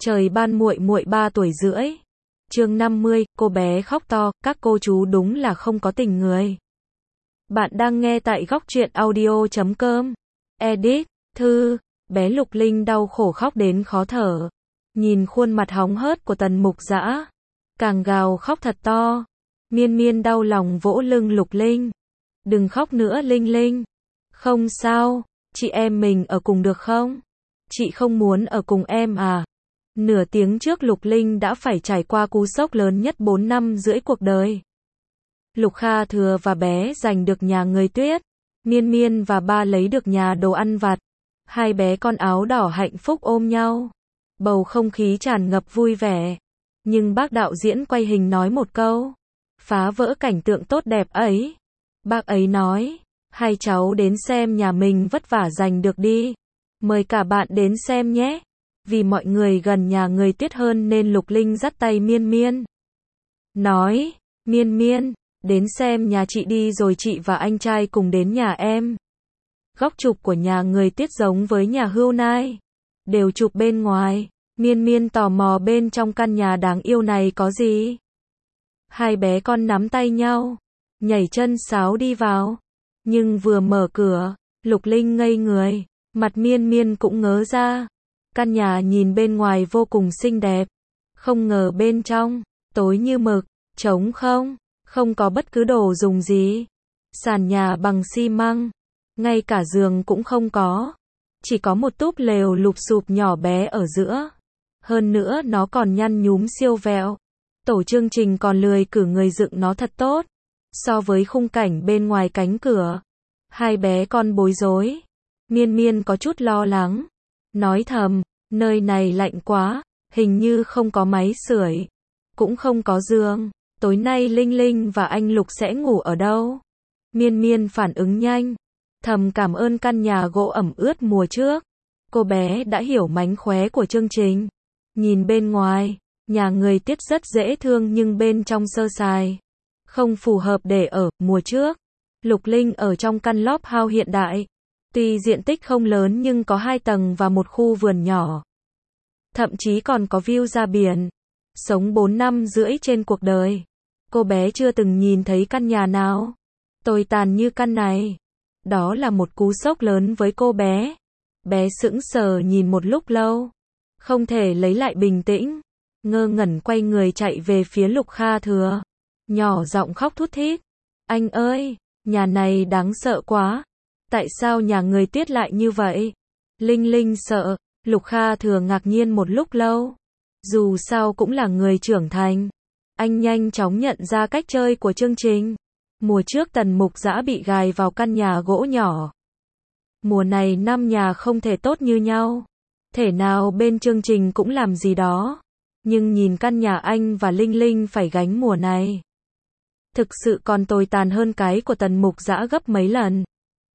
Trời ban muội muội 3 tuổi rưỡi. Chương 50, cô bé khóc to, các cô chú đúng là không có tình người. Bạn đang nghe tại góc truyện audio.com. Edit, Thư, bé Lục Linh đau khổ khóc đến khó thở. Nhìn khuôn mặt hóng hớt của Tần Mục Dã, càng gào khóc thật to. Miên Miên đau lòng vỗ lưng Lục Linh. Đừng khóc nữa Linh Linh. Không sao, chị em mình ở cùng được không? Chị không muốn ở cùng em à? Nửa tiếng trước Lục Linh đã phải trải qua cú sốc lớn nhất 4 năm rưỡi cuộc đời. Lục Kha Thừa và bé giành được nhà người Tuyết. Miên Miên và ba lấy được nhà đồ ăn vặt. Hai bé con áo đỏ hạnh phúc ôm nhau. Bầu không khí tràn ngập vui vẻ. Nhưng bác đạo diễn quay hình nói một câu, phá vỡ cảnh tượng tốt đẹp ấy. Bác ấy nói, hai cháu đến xem nhà mình vất vả giành được đi. Mời cả bạn đến xem nhé. Vì mọi người gần nhà người Tuyết hơn nên Lục Linh dắt tay Miên Miên. Nói, Miên Miên, đến xem nhà chị đi rồi chị và anh trai cùng đến nhà em. Góc chụp của nhà người Tuyết giống với nhà Hưu Nai. Đều chụp bên ngoài. Miên Miên tò mò bên trong căn nhà đáng yêu này có gì. Hai bé con nắm tay nhau, nhảy chân sáo đi vào. Nhưng vừa mở cửa, Lục Linh ngây người, mặt Miên Miên cũng ngớ ra. Căn nhà nhìn bên ngoài vô cùng xinh đẹp. Không ngờ bên trong, tối như mực, trống không, không có bất cứ đồ dùng gì. Sàn nhà bằng xi măng, ngay cả giường cũng không có. Chỉ có một túp lều lụp xụp nhỏ bé ở giữa. Hơn nữa nó còn nhăn nhúm siêu vẹo. Tổ chương trình còn lười cử người dựng nó thật tốt. So với khung cảnh bên ngoài cánh cửa, hai bé con bối rối. Miên Miên có chút lo lắng, nói thầm, nơi này lạnh quá, hình như không có máy sưởi, cũng không có giường. Tối nay Linh Linh và anh Lục sẽ ngủ ở đâu? Miên Miên phản ứng nhanh, thầm cảm ơn căn nhà gỗ ẩm ướt mùa trước. Cô bé đã hiểu mánh khóe của chương trình. Nhìn bên ngoài, nhà người Tuyết rất dễ thương nhưng bên trong sơ sài, không phù hợp để ở. Mùa trước, Lục Linh ở trong căn lop house hiện đại. Tuy diện tích không lớn nhưng có 2 tầng và một khu vườn nhỏ. Thậm chí còn có view ra biển. Sống 4 năm rưỡi trên cuộc đời, cô bé chưa từng nhìn thấy căn nhà nào tồi tàn như căn này. Đó là một cú sốc lớn với cô bé. Bé sững sờ nhìn một lúc lâu, không thể lấy lại bình tĩnh. Ngơ ngẩn quay người chạy về phía Lục Kha Thừa, nhỏ giọng khóc thút thít. Anh ơi, nhà này đáng sợ quá. Tại sao nhà người Tuyết lại như vậy? Linh Linh sợ. Lục Kha Thừa ngạc nhiên một lúc lâu. Dù sao cũng là người trưởng thành. Anh nhanh chóng nhận ra cách chơi của chương trình. Mùa trước Tần Mục Dã bị gài vào căn nhà gỗ nhỏ. Mùa này 5 nhà không thể tốt như nhau. Thể nào bên chương trình cũng làm gì đó. Nhưng nhìn căn nhà anh và Linh Linh phải gánh mùa này, thực sự còn tồi tàn hơn cái của Tần Mục Dã gấp mấy lần.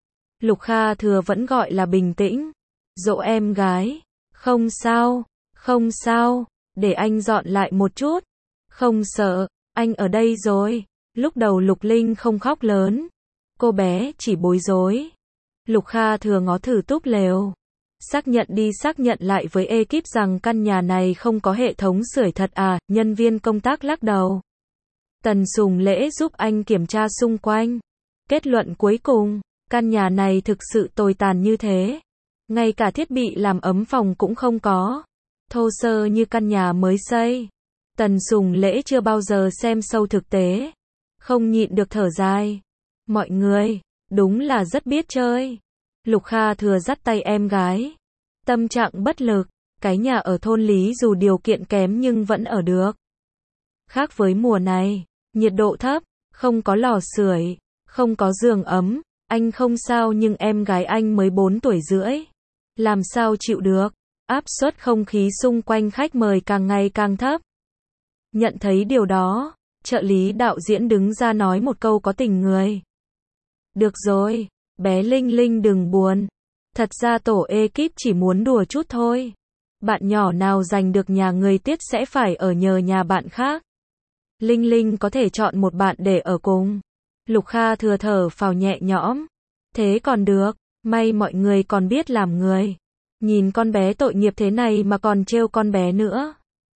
Lục Kha Thừa vẫn gọi là bình tĩnh, dỗ em gái. Không sao, không sao, để anh dọn lại một chút. Không sợ, anh ở đây rồi. Lúc đầu Lục Linh không khóc lớn, cô bé chỉ bối rối. Lục Kha Thừa ngó thử túp lều, xác nhận đi xác nhận lại với ekip rằng căn nhà này không có hệ thống sưởi thật à. Nhân viên công tác lắc đầu. Tần Sùng Lễ giúp anh kiểm tra xung quanh. Kết luận cuối cùng, căn nhà này thực sự tồi tàn như thế. Ngay cả thiết bị làm ấm phòng cũng không có. Thô sơ như căn nhà mới xây. Tần Sùng Lễ chưa bao giờ xem sâu thực tế, không nhịn được thở dài. Mọi người, đúng là rất biết chơi. Lục Kha Thừa dắt tay em gái, tâm trạng bất lực. Cái nhà ở thôn Lý dù điều kiện kém nhưng vẫn ở được. Khác với mùa này, nhiệt độ thấp, không có lò sưởi, không có giường ấm. Anh không sao nhưng em gái anh mới 4 tuổi rưỡi. Làm sao chịu được. Áp suất không khí xung quanh khách mời càng ngày càng thấp. Nhận thấy điều đó, trợ lý đạo diễn đứng ra nói một câu có tình người. Được rồi, bé Linh Linh đừng buồn. Thật ra tổ ekip chỉ muốn đùa chút thôi. Bạn nhỏ nào giành được nhà người Tuyết sẽ phải ở nhờ nhà bạn khác. Linh Linh có thể chọn một bạn để ở cùng. Lục Kha Thừa thở phào nhẹ nhõm. Thế còn được, may mọi người còn biết làm người. Nhìn con bé tội nghiệp thế này mà còn trêu con bé nữa.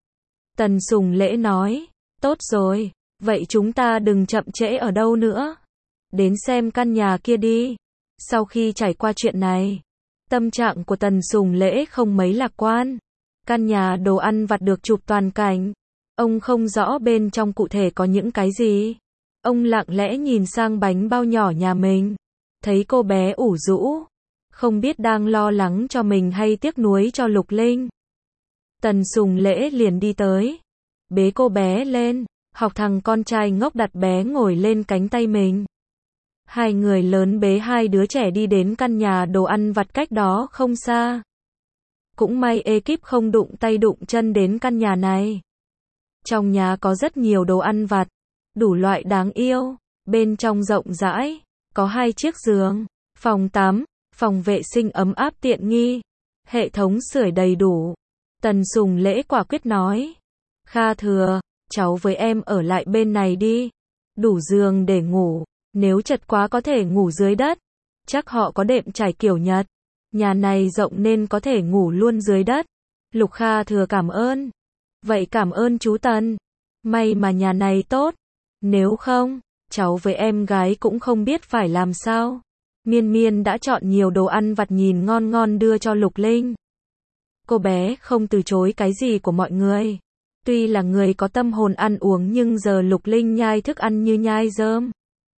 Tần Sùng Lễ nói, tốt rồi, vậy chúng ta đừng chậm trễ ở đâu nữa. Đến xem căn nhà kia đi. Sau khi trải qua chuyện này, tâm trạng của Tần Sùng Lễ không mấy lạc quan. Căn nhà đồ ăn vặt được chụp toàn cảnh. Ông không rõ bên trong cụ thể có những cái gì. Ông lặng lẽ nhìn sang bánh bao nhỏ nhà mình. Thấy cô bé ủ rũ. Không biết đang lo lắng cho mình hay tiếc nuối cho Lục Linh. Tần Sùng Lễ liền đi tới. Bế cô bé lên. Học thằng con trai ngốc đặt bé ngồi lên cánh tay mình. Hai người lớn bế hai đứa trẻ đi đến căn nhà đồ ăn vặt cách đó không xa. Cũng may ekip không đụng tay đụng chân đến căn nhà này. Trong nhà có rất nhiều đồ ăn vặt, đủ loại đáng yêu. Bên trong rộng rãi, có 2 chiếc giường, phòng tắm, phòng vệ sinh ấm áp tiện nghi, hệ thống sưởi đầy đủ. Tần Sùng Lễ quả quyết nói, Kha Thừa, cháu với em ở lại bên này đi, đủ giường để ngủ, nếu chật quá có thể ngủ dưới đất, chắc họ có đệm trải kiểu Nhật, nhà này rộng nên có thể ngủ luôn dưới đất. Lục Kha Thừa cảm ơn. Vậy cảm ơn chú Tần, may mà nhà này tốt, nếu không, cháu với em gái cũng không biết phải làm sao. Miên Miên đã chọn nhiều đồ ăn vặt nhìn ngon ngon đưa cho Lục Linh. Cô bé không từ chối cái gì của mọi người. Tuy là người có tâm hồn ăn uống nhưng giờ Lục Linh nhai thức ăn như nhai rơm.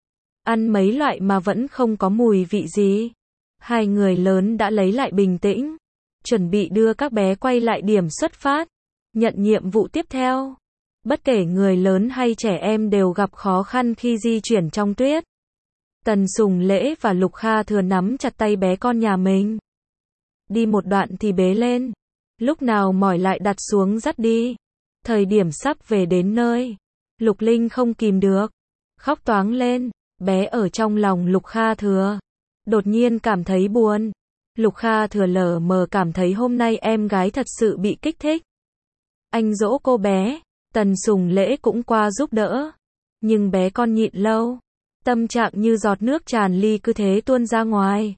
Ăn mấy loại mà vẫn không có mùi vị gì. Hai người lớn đã lấy lại bình tĩnh, chuẩn bị đưa các bé quay lại điểm xuất phát, nhận nhiệm vụ tiếp theo. Bất kể người lớn hay trẻ em đều gặp khó khăn khi di chuyển trong tuyết. Tần Sùng Lễ và Lục Kha Thừa nắm chặt tay bé con nhà mình. Đi một đoạn thì bế lên, lúc nào mỏi lại đặt xuống dắt đi. Thời điểm sắp về đến nơi, Lục Linh không kìm được, khóc toáng lên. Bé ở trong lòng Lục Kha Thừa, đột nhiên cảm thấy buồn. Lục Kha Thừa lờ mờ cảm thấy hôm nay em gái thật sự bị kích thích. Anh dỗ cô bé, Tần Sùng Lễ cũng qua giúp đỡ. Nhưng bé con nhịn lâu, tâm trạng như giọt nước tràn ly cứ thế tuôn ra ngoài.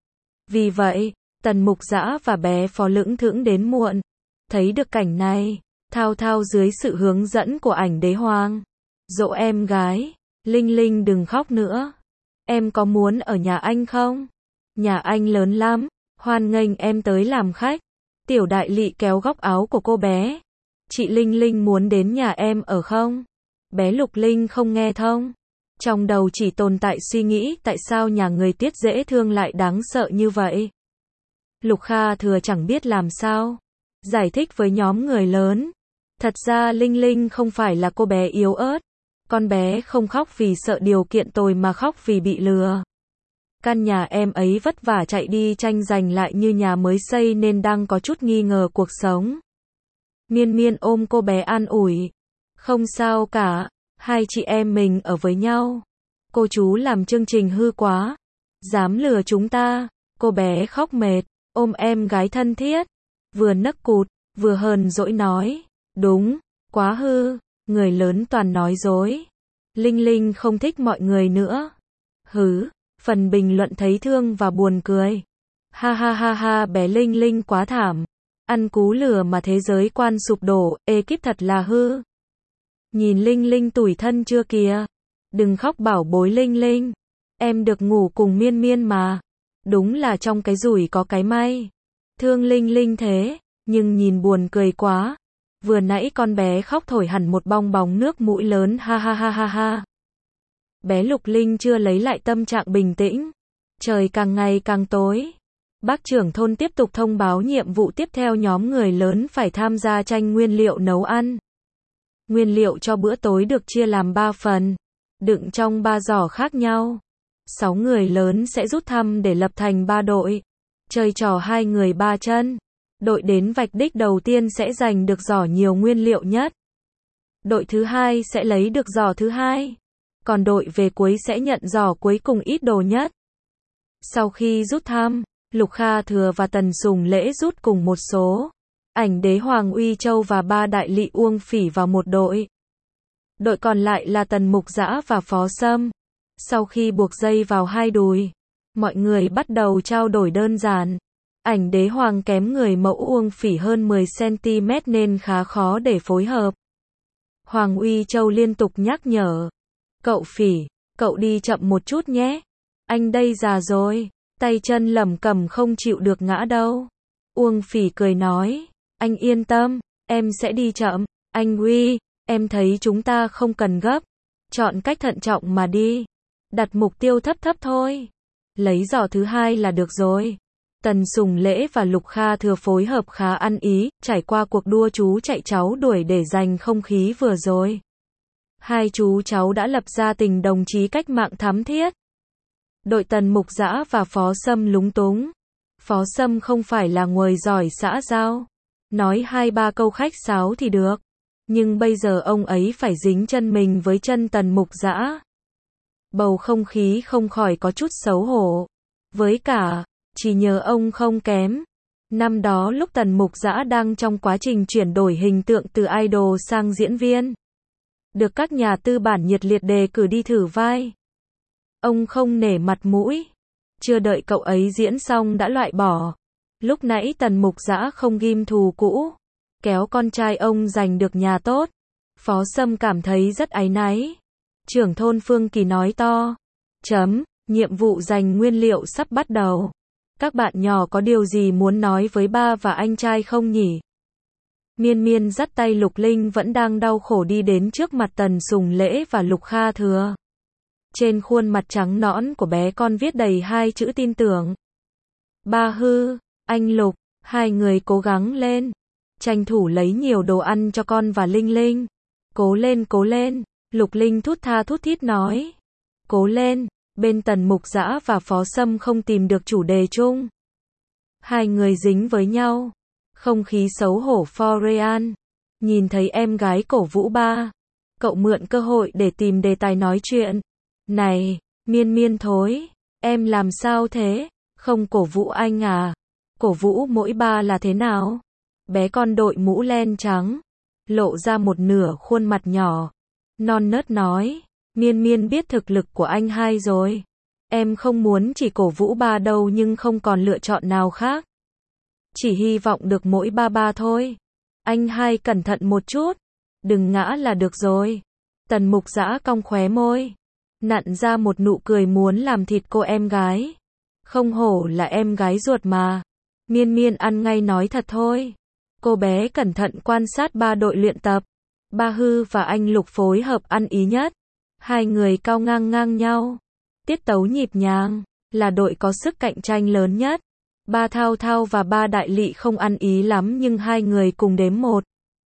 Vì vậy, Tần Mục Dã và bé Phó lững thững đến muộn. Thấy được cảnh này, thao thao dưới sự hướng dẫn của ảnh đế hoàng. Dỗ em gái, Linh Linh đừng khóc nữa. Em có muốn ở nhà anh không? Nhà anh lớn lắm, hoan nghênh em tới làm khách. Tiểu Đại Lị kéo góc áo của cô bé. Chị Linh Linh muốn đến nhà em ở không? Bé Lục Linh không nghe thông. Trong đầu chỉ tồn tại suy nghĩ tại sao nhà người Tiết dễ thương lại đáng sợ như vậy. Lục Kha Thừa chẳng biết làm sao giải thích với nhóm người lớn. Thật ra Linh Linh không phải là cô bé yếu ớt. Con bé không khóc vì sợ điều kiện tồi mà khóc vì bị lừa. Căn nhà em ấy vất vả chạy đi tranh giành lại như nhà mới xây nên đang có chút nghi ngờ cuộc sống. Miên Miên ôm cô bé an ủi. Không sao cả, hai chị em mình ở với nhau. Cô chú làm chương trình hư quá. Dám lừa chúng ta. Cô bé khóc mệt, ôm em gái thân thiết. Vừa nấc cụt, vừa hờn dỗi nói. Đúng, quá hư, người lớn toàn nói dối. Linh Linh không thích mọi người nữa. Hứ, phần bình luận thấy thương và buồn cười. Ha ha ha ha, bé Linh Linh quá thảm. Ăn cú lừa mà thế giới quan sụp đổ, ekip thật là hư. Nhìn Linh Linh tủi thân chưa kìa. Đừng khóc bảo bối Linh Linh. Em được ngủ cùng Miên Miên mà. Đúng là trong cái rủi có cái may. Thương Linh Linh thế, nhưng nhìn buồn cười quá. Vừa nãy con bé khóc thổi hẳn một bong bóng nước mũi lớn ha ha ha ha ha. Bé Lục Linh chưa lấy lại tâm trạng bình tĩnh. Trời càng ngày càng tối. Bác trưởng thôn tiếp tục thông báo nhiệm vụ tiếp theo, nhóm người lớn phải tham gia tranh nguyên liệu nấu ăn. Nguyên liệu cho bữa tối được chia làm 3 phần, đựng trong 3 giỏ khác nhau. 6 người lớn sẽ rút thăm để lập thành 3 đội. Chơi trò 2 người 3 chân. Đội đến vạch đích đầu tiên sẽ giành được giỏ nhiều nguyên liệu nhất. Đội thứ hai sẽ lấy được giỏ thứ hai. Còn đội về cuối sẽ nhận giỏ cuối cùng ít đồ nhất. Sau khi rút thăm, Lục Kha Thừa và Tần Sùng Lễ rút cùng một số. Ảnh đế Hoàng Uy Châu và 3 đại lị Uông Phỉ vào một đội. Đội còn lại là Tần Mục Dã và Phó Sâm. Sau khi buộc dây vào hai đùi, mọi người bắt đầu trao đổi đơn giản. Ảnh đế hoàng kém người mẫu Uông Phỉ hơn 10cm nên khá khó để phối hợp. Hoàng Uy Châu liên tục nhắc nhở. Cậu Phỉ, cậu đi chậm một chút nhé. Anh đây già rồi, tay chân lẩm cẩm không chịu được ngã đâu. Uông Phỉ cười nói, anh yên tâm, em sẽ đi chậm. Anh Uy, em thấy chúng ta không cần gấp. Chọn cách thận trọng mà đi. Đặt mục tiêu thấp thấp thôi. Lấy giỏ thứ hai là được rồi. Tần Sùng Lễ và Lục Kha Thừa phối hợp khá ăn ý, trải qua cuộc đua chú chạy cháu đuổi để giành không khí vừa rồi. Hai chú cháu đã lập ra tình đồng chí cách mạng thắm thiết. Đội Tần Mục Dã và Phó Sâm lúng túng. Phó Sâm không phải là nguồi giỏi xã giao. Nói 2-3 câu khách sáo thì được. Nhưng bây giờ ông ấy phải dính chân mình với chân Tần Mục Dã. Bầu không khí không khỏi có chút xấu hổ. Với cả, chỉ nhờ ông không kém. Năm đó lúc Tần Mục Dã đang trong quá trình chuyển đổi hình tượng từ idol sang diễn viên. Được các nhà tư bản nhiệt liệt đề cử đi thử vai. Ông không nể mặt mũi. Chưa đợi cậu ấy diễn xong đã loại bỏ. Lúc nãy Tần Mục Dã không ghim thù cũ. Kéo con trai ông giành được nhà tốt. Phó Sâm cảm thấy rất áy náy. Trưởng thôn Phương Kỳ nói to. Nhiệm vụ giành nguyên liệu sắp bắt đầu. Các bạn nhỏ có điều gì muốn nói với ba và anh trai không nhỉ? Miên Miên dắt tay Lục Linh vẫn đang đau khổ đi đến trước mặt Tần Sùng Lễ và Lục Kha Thừa. Trên khuôn mặt trắng nõn của bé con viết đầy 2 chữ tin tưởng. Ba Hư, anh Lục, hai người cố gắng lên. Tranh thủ lấy nhiều đồ ăn cho con và Linh Linh. Cố lên, Lục Linh thút tha thút thít nói. Cố lên, bên Tần Mục Dã và Phó Sâm không tìm được chủ đề chung. Hai người dính với nhau. Không khí xấu hổ for real. Nhìn thấy em gái cổ vũ ba. Cậu mượn cơ hội để tìm đề tài nói chuyện. Này, Miên Miên thối. Em làm sao thế? Không cổ vũ anh à? Cổ vũ mỗi ba là thế nào? Bé con đội mũ len trắng. Lộ ra một nửa khuôn mặt nhỏ. Non nớt nói. Miên Miên biết thực lực của anh hai rồi. Em không muốn chỉ cổ vũ ba đâu nhưng không còn lựa chọn nào khác. Chỉ hy vọng được mỗi ba thôi. Anh hai cẩn thận một chút. Đừng ngã là được rồi. Tần Mục Dã cong khóe môi. Nặn ra một nụ cười muốn làm thịt cô em gái. Không hổ là em gái ruột mà. Miên Miên ăn ngay nói thật thôi. Cô bé cẩn thận quan sát ba đội luyện tập. Ba Hư và anh Lục phối hợp ăn ý nhất. Hai người cao ngang nhau. Tiết tấu nhịp nhàng. Là đội có sức cạnh tranh lớn nhất. Ba Thao Thao và ba Đại Lị không ăn ý lắm nhưng hai người cùng đếm 1,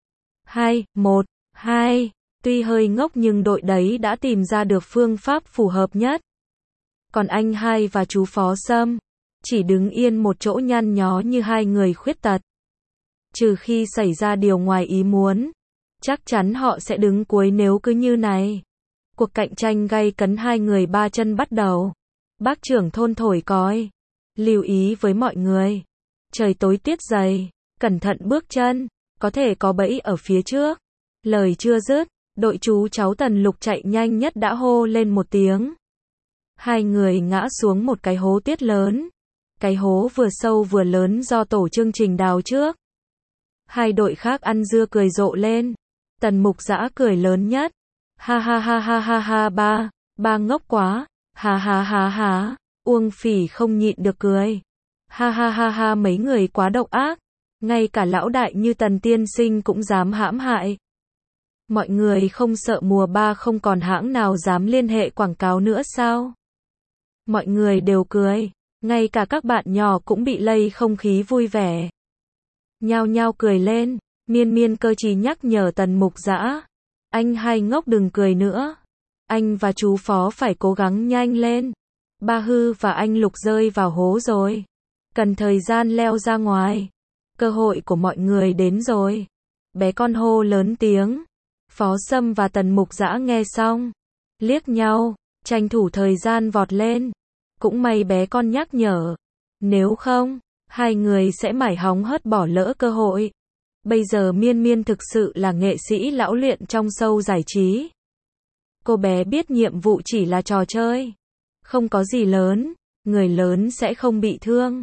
2. Tuy hơi ngốc nhưng đội đấy đã tìm ra được phương pháp phù hợp nhất. Còn anh hai và chú Phó Sâm chỉ đứng yên một chỗ nhăn nhó như hai người khuyết tật. Trừ khi xảy ra điều ngoài ý muốn. Chắc chắn họ sẽ đứng cuối nếu cứ như này. Cuộc cạnh tranh gay cấn hai người ba chân bắt đầu. Bác trưởng thôn thổi còi. Lưu ý với mọi người. Trời tối tuyết dày. Cẩn thận bước chân. Có thể có bẫy ở phía trước. Lời chưa dứt. Đội chú cháu Tần Lục chạy nhanh nhất đã hô lên một tiếng. Hai người ngã xuống một cái hố tuyết lớn. Cái hố vừa sâu vừa lớn do tổ chương trình đào trước. Hai đội khác ăn dưa cười rộ lên. Tần Mục Dã cười lớn nhất. Ha ha ba ngốc quá. Ha. Uông Phỉ không nhịn được cười. Ha mấy người quá độc ác. Ngay cả lão đại như Tần tiên sinh cũng dám hãm hại. Mọi người không sợ mùa 3 không còn hãng nào dám liên hệ quảng cáo nữa sao? Mọi người đều cười. Ngay cả các bạn nhỏ cũng bị lây không khí vui vẻ. Nhao nhao cười lên. Miên Miên cơ trí nhắc nhở Tần Mục Dã. Anh hai ngốc đừng cười nữa. Anh và chú Phó phải cố gắng nhanh lên. Ba Hư và anh Lục rơi vào hố rồi. Cần thời gian leo ra ngoài. Cơ hội của mọi người đến rồi. Bé con hô lớn tiếng. Phó Sâm và Tần Mục Dã nghe xong. Liếc nhau. Tranh thủ thời gian vọt lên. Cũng may bé con nhắc nhở. Nếu không, hai người sẽ mải hóng hớt bỏ lỡ cơ hội. Bây giờ Miên Miên thực sự là nghệ sĩ lão luyện trong show giải trí. Cô bé biết nhiệm vụ chỉ là trò chơi. Không có gì lớn. Người lớn sẽ không bị thương.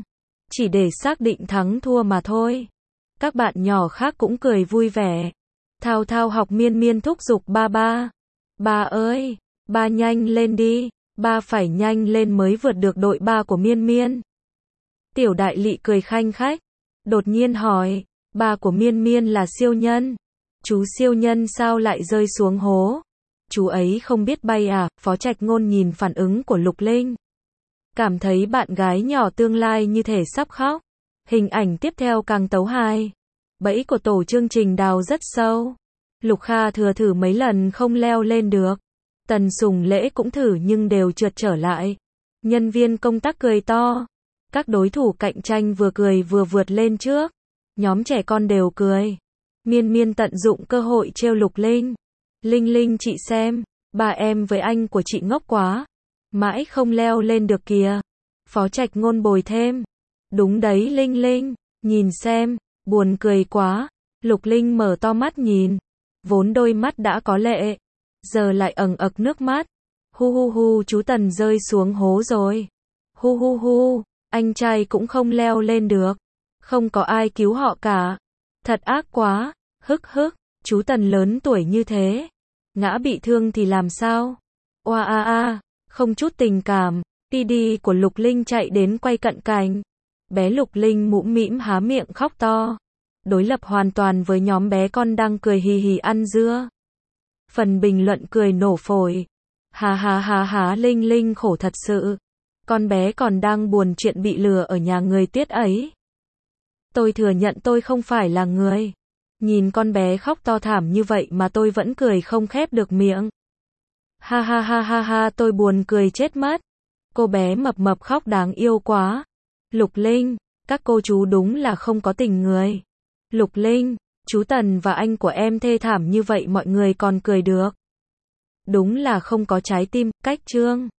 chỉ để xác định thắng thua mà thôi. Các bạn nhỏ khác cũng cười vui vẻ. Thao Thao học Miên Miên thúc giục ba ba. Ba ơi, ba nhanh lên đi, ba phải nhanh lên mới vượt được đội ba của Miên Miên. Tiểu Đại Lị cười khanh khách, đột nhiên hỏi, ba của Miên Miên là siêu nhân. Chú siêu nhân sao lại rơi xuống hố? Chú ấy không biết bay à? Phó Trạch Ngôn nhìn phản ứng của Lục Linh, cảm thấy bạn gái nhỏ tương lai như thể sắp khóc. Hình ảnh tiếp theo càng tấu hài. Bẫy của tổ chương trình đào rất sâu. Lục Kha thừa thử mấy lần không leo lên được. Tần Sùng Lễ cũng thử nhưng đều trượt trở lại. Nhân viên công tác cười to. Các đối thủ cạnh tranh vừa cười vừa vượt lên trước. Nhóm trẻ con đều cười. Miên Miên tận dụng cơ hội trêu Lục Linh. Linh Linh chị xem, ba em với anh của chị ngốc quá. Mãi không leo lên được kìa. Phó Trạch Ngôn bồi thêm. Đúng đấy Linh Linh, nhìn xem, buồn cười quá. Lục Linh mở to mắt nhìn. Vốn đôi mắt đã có lệ, giờ lại ẩn ực nước mắt. Hu hu hu, chú Tần rơi xuống hố rồi. Hu hu hu, anh trai cũng không leo lên được. Không có ai cứu họ cả. Thật ác quá, hức hức, chú Tần lớn tuổi như thế. Ngã bị thương thì làm sao? Oa a a, không chút tình cảm. Đi của Lục Linh chạy đến quay cận cảnh. Bé Lục Linh mũm mĩm há miệng khóc to. Đối lập hoàn toàn với nhóm bé con đang cười hì hì ăn dưa. Phần bình luận cười nổ phổi. Hà hà hà hà, Linh Linh khổ thật sự. Con bé còn đang buồn chuyện bị lừa ở nhà người Tuyết ấy. Tôi thừa nhận tôi không phải là người. Nhìn con bé khóc to thảm như vậy mà tôi vẫn cười không khép được miệng. Ha ha ha ha ha, tôi buồn cười chết mất. Cô bé mập mập khóc đáng yêu quá. Lục Linh, các cô chú đúng là không có tình người. Lục Linh, chú Tần và anh của em thê thảm như vậy mọi người còn cười được. Đúng là không có trái tim, cách chương.